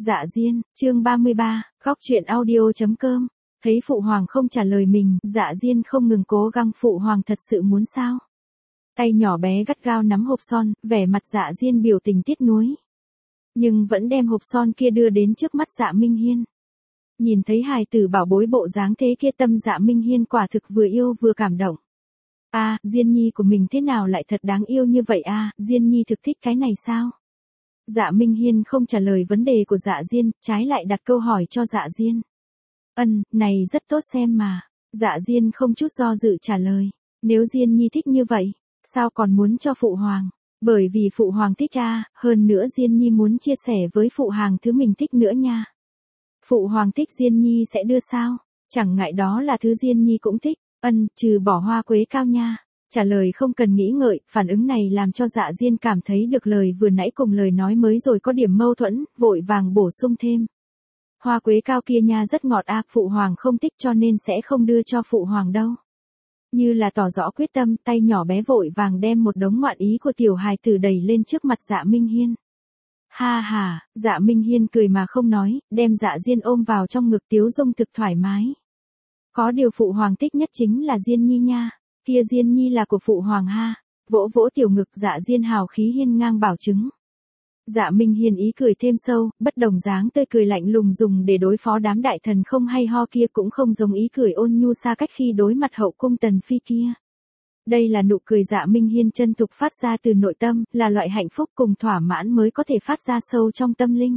Dạ Diên, chương 33, góc truyện audio.com. Thấy phụ hoàng không trả lời mình, Dạ Diên không ngừng cố gắng. Phụ hoàng thật sự muốn sao? Tay nhỏ bé gắt gao nắm hộp son, vẻ mặt Dạ Diên biểu tình tiếc nuối. Nhưng vẫn đem hộp son kia đưa đến trước mắt Dạ Minh Hiên. Nhìn thấy hài tử bảo bối bộ dáng thế kia, tâm Dạ Minh Hiên quả thực vừa yêu vừa cảm động. Diên nhi của mình thế nào lại thật đáng yêu như vậy Diên nhi thực thích cái này sao? Dạ Minh Hiên không trả lời vấn đề của Dạ Diên, trái lại đặt câu hỏi cho Dạ Diên. Này rất tốt xem mà. Dạ Diên không chút do dự trả lời. Nếu Diên nhi thích như vậy, sao còn muốn cho phụ hoàng? Bởi vì phụ hoàng thích hơn nữa Diên nhi muốn chia sẻ với phụ hoàng thứ mình thích nữa nha. Phụ hoàng thích Diên nhi sẽ đưa sao? Chẳng ngại đó là thứ Diên nhi cũng thích. Trừ bỏ hoa quế cao nha. Trả lời không cần nghĩ ngợi, phản ứng này làm cho Dạ Diên cảm thấy được lời vừa nãy cùng lời nói mới rồi có điểm mâu thuẫn, vội vàng bổ sung thêm. Hoa quế cao kia nha rất ngọt phụ hoàng không thích cho nên sẽ không đưa cho phụ hoàng đâu. Như là tỏ rõ quyết tâm, tay nhỏ bé vội vàng đem một đống ngoạn ý của tiểu hài tử đẩy lên trước mặt Dạ Minh Hiên. Dạ Minh Hiên cười mà không nói, đem Dạ Diên ôm vào trong ngực tiếu dung thực thoải mái. Có điều phụ hoàng thích nhất chính là Diên nhi nha. Kia Diên nhi là của phụ hoàng Vỗ vỗ tiểu ngực Dạ Diên hào khí hiên ngang bảo chứng. Dạ Minh Hiên ý cười thêm sâu, bất đồng dáng tươi cười lạnh lùng dùng để đối phó đám đại thần không hay ho kia cũng không giống ý cười ôn nhu xa cách khi đối mặt hậu cung tần phi kia. Đây là nụ cười Dạ Minh Hiên chân thực phát ra từ nội tâm, là loại hạnh phúc cùng thỏa mãn mới có thể phát ra sâu trong tâm linh.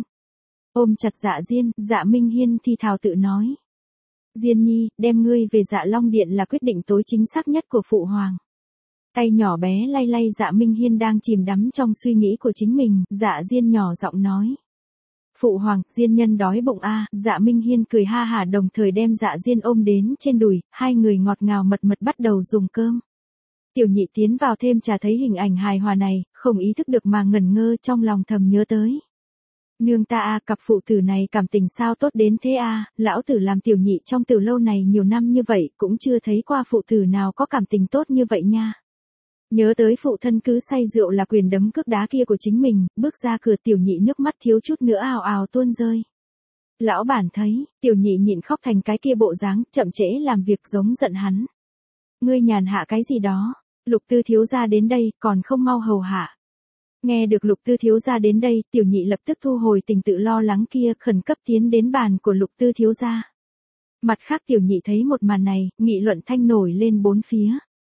Ôm chặt Dạ Diên, Dạ Minh Hiên thì thào tự nói. Diên nhi, đem ngươi về Dạ Long Điện là quyết định tối chính xác nhất của phụ hoàng. Tay nhỏ bé lay lay Dạ Minh Hiên đang chìm đắm trong suy nghĩ của chính mình, Dạ Diên nhỏ giọng nói. Phụ hoàng, Diên nhân đói bụng Dạ Minh Hiên cười ha hả đồng thời đem Dạ Diên ôm đến trên đùi, hai người ngọt ngào mật mật bắt đầu dùng cơm. Tiểu nhị tiến vào thêm trà thấy hình ảnh hài hòa này, không ý thức được mà ngẩn ngơ trong lòng thầm nhớ tới. Nương ta cặp phụ tử này cảm tình sao tốt đến thế lão tử làm tiểu nhị trong từ lâu này nhiều năm như vậy cũng chưa thấy qua phụ tử nào có cảm tình tốt như vậy nha. Nhớ tới phụ thân cứ say rượu là quyền đấm cước đá kia của chính mình, bước ra cửa tiểu nhị nước mắt thiếu chút nữa ào ào tuôn rơi. Lão bản thấy, tiểu nhị nhịn khóc thành cái kia bộ dáng, chậm trễ làm việc giống giận hắn. Ngươi nhàn hạ cái gì đó, Lục tư thiếu gia đến đây, còn không mau hầu hạ. Nghe được Lục tư thiếu gia đến đây, tiểu nhị lập tức thu hồi tình tự lo lắng kia, khẩn cấp tiến đến bàn của Lục tư thiếu gia. Mặt khác tiểu nhị thấy một màn này, nghị luận thanh nổi lên bốn phía.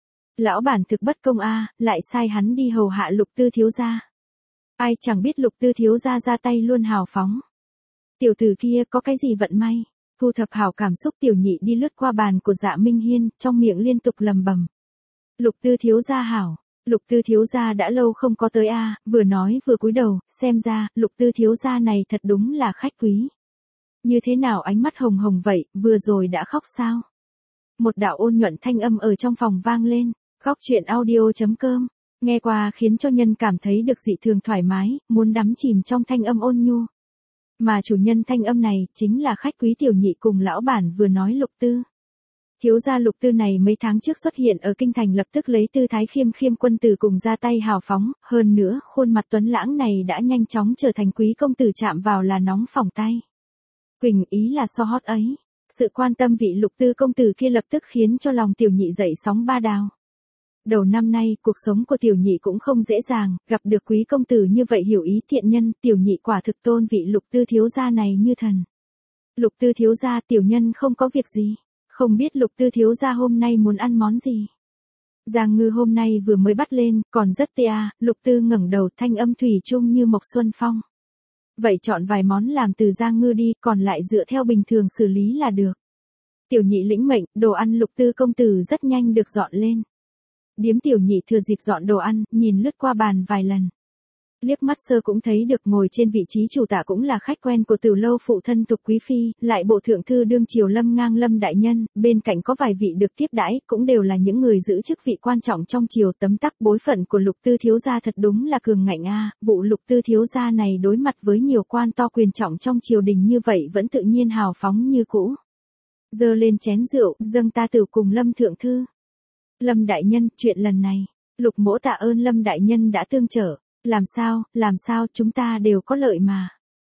Lão bản thực bất công lại sai hắn đi hầu hạ Lục tư thiếu gia. Ai chẳng biết Lục tư thiếu gia ra tay luôn hào phóng. Tiểu tử kia có cái gì vận may. Thu thập hảo cảm xúc tiểu nhị đi lướt qua bàn của Dạ Minh Hiên, trong miệng liên tục lầm bầm. Lục tư thiếu gia hảo. Lục tư thiếu gia đã lâu không có tới vừa nói vừa cúi đầu, xem ra, Lục tư thiếu gia này thật đúng là khách quý. Như thế nào ánh mắt hồng hồng vậy, vừa rồi đã khóc sao? Một đạo ôn nhuận thanh âm ở trong phòng vang lên, góc truyện audio.com, nghe qua khiến cho nhân cảm thấy được dị thường thoải mái, muốn đắm chìm trong thanh âm ôn nhu. Mà chủ nhân thanh âm này, chính là khách quý tiểu nhị cùng lão bản vừa nói Lục tư. Thiếu gia Lục tư này mấy tháng trước xuất hiện ở kinh thành lập tức lấy tư thái khiêm khiêm quân tử cùng ra tay hào phóng, hơn nữa, khuôn mặt tuấn lãng này đã nhanh chóng trở thành quý công tử chạm vào là nóng phỏng tay. Quỳnh ý là so hot ấy. Sự quan tâm vị Lục tư công tử kia lập tức khiến cho lòng tiểu nhị dậy sóng ba đào. Đầu năm nay, cuộc sống của tiểu nhị cũng không dễ dàng, gặp được quý công tử như vậy hiểu ý thiện nhân, tiểu nhị quả thực tôn vị Lục tư thiếu gia này như thần. Lục tư thiếu gia tiểu nhân không có việc gì. Không biết Lục tư thiếu gia hôm nay muốn ăn món gì? Giang ngư hôm nay vừa mới bắt lên, còn rất tê Lục tư ngẩng đầu thanh âm thủy chung như mộc xuân phong. Vậy chọn vài món làm từ giang ngư đi, còn lại dựa theo bình thường xử lý là được. Tiểu nhị lĩnh mệnh, đồ ăn Lục tư công tử rất nhanh được dọn lên. Điếm tiểu nhị thừa dịp dọn đồ ăn, nhìn lướt qua bàn vài lần. Liếc mắt sơ cũng thấy được ngồi trên vị trí chủ tả cũng là khách quen của từ lâu phụ thân Tục quý phi, lại bộ thượng thư đương triều Lâm Ngang Lâm đại nhân, bên cạnh có vài vị được tiếp đãi, cũng đều là những người giữ chức vị quan trọng trong triều. Tấm tắc bối phận của Lục tư thiếu gia thật đúng là cường ngạnh vụ Lục tư thiếu gia này đối mặt với nhiều quan to quyền trọng trong triều đình như vậy vẫn tự nhiên hào phóng như cũ. Giơ lên chén rượu, dâng ta tử cùng Lâm thượng thư. Lâm đại nhân, chuyện lần này, Lục mỗ tạ ơn Lâm đại nhân đã tương trợ. Làm sao, chúng ta đều có lợi mà.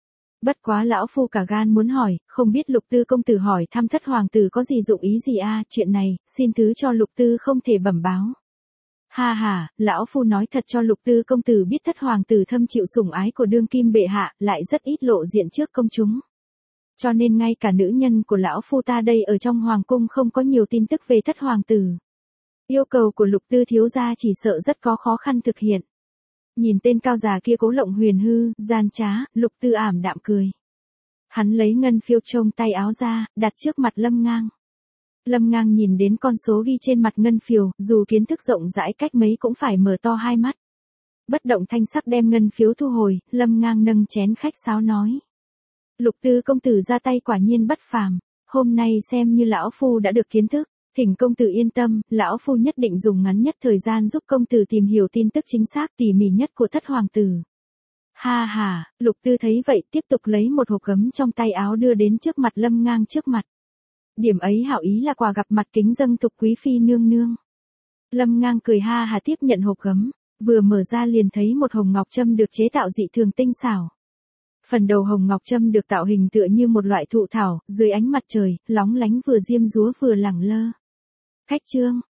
Bất quá lão phu cả gan muốn hỏi, không biết Lục Tư công tử hỏi thăm thất hoàng tử có gì dụng ý gì a? Chuyện này, xin thứ cho Lục Tư không thể bẩm báo. Ha ha, lão phu nói thật cho Lục Tư công tử biết thất hoàng tử thâm chịu sủng ái của đương kim bệ hạ, lại rất ít lộ diện trước công chúng. Cho nên ngay cả nữ nhân của lão phu ta đây ở trong hoàng cung không có nhiều tin tức về thất hoàng tử. Yêu cầu của Lục Tư thiếu gia chỉ sợ rất có khó khăn thực hiện. Nhìn tên cao già kia cố lộng huyền hư, gian trá, Lục Tư ảm đạm cười. Hắn lấy ngân phiếu trong tay áo ra, đặt trước mặt Lâm Ngang. Lâm Ngang nhìn đến con số ghi trên mặt ngân phiếu, dù kiến thức rộng rãi cách mấy cũng phải mở to hai mắt. Bất động thanh sắc đem ngân phiếu thu hồi, Lâm Ngang nâng chén khách sáo nói. Lục Tư công tử ra tay quả nhiên bất phàm, hôm nay xem như lão phu đã được kiến thức. Thỉnh công tử yên tâm, lão phu nhất định dùng ngắn nhất thời gian giúp công tử tìm hiểu tin tức chính xác tỉ mỉ nhất của thất hoàng tử. Ha ha, Lục Tư thấy vậy tiếp tục lấy một hộp gấm trong tay áo đưa đến trước mặt Lâm Ngang trước mặt. Điểm ấy hảo ý là quà gặp mặt kính dâng thục quý phi nương nương. Lâm Ngang cười ha hà tiếp nhận hộp gấm, vừa mở ra liền thấy một hồng ngọc châm được chế tạo dị thường tinh xảo. Phần đầu hồng ngọc châm được tạo hình tựa như một loại thụ thảo, dưới ánh mặt trời, lóng lánh vừa diêm dúa vừa lẳng lơ. Khách trương,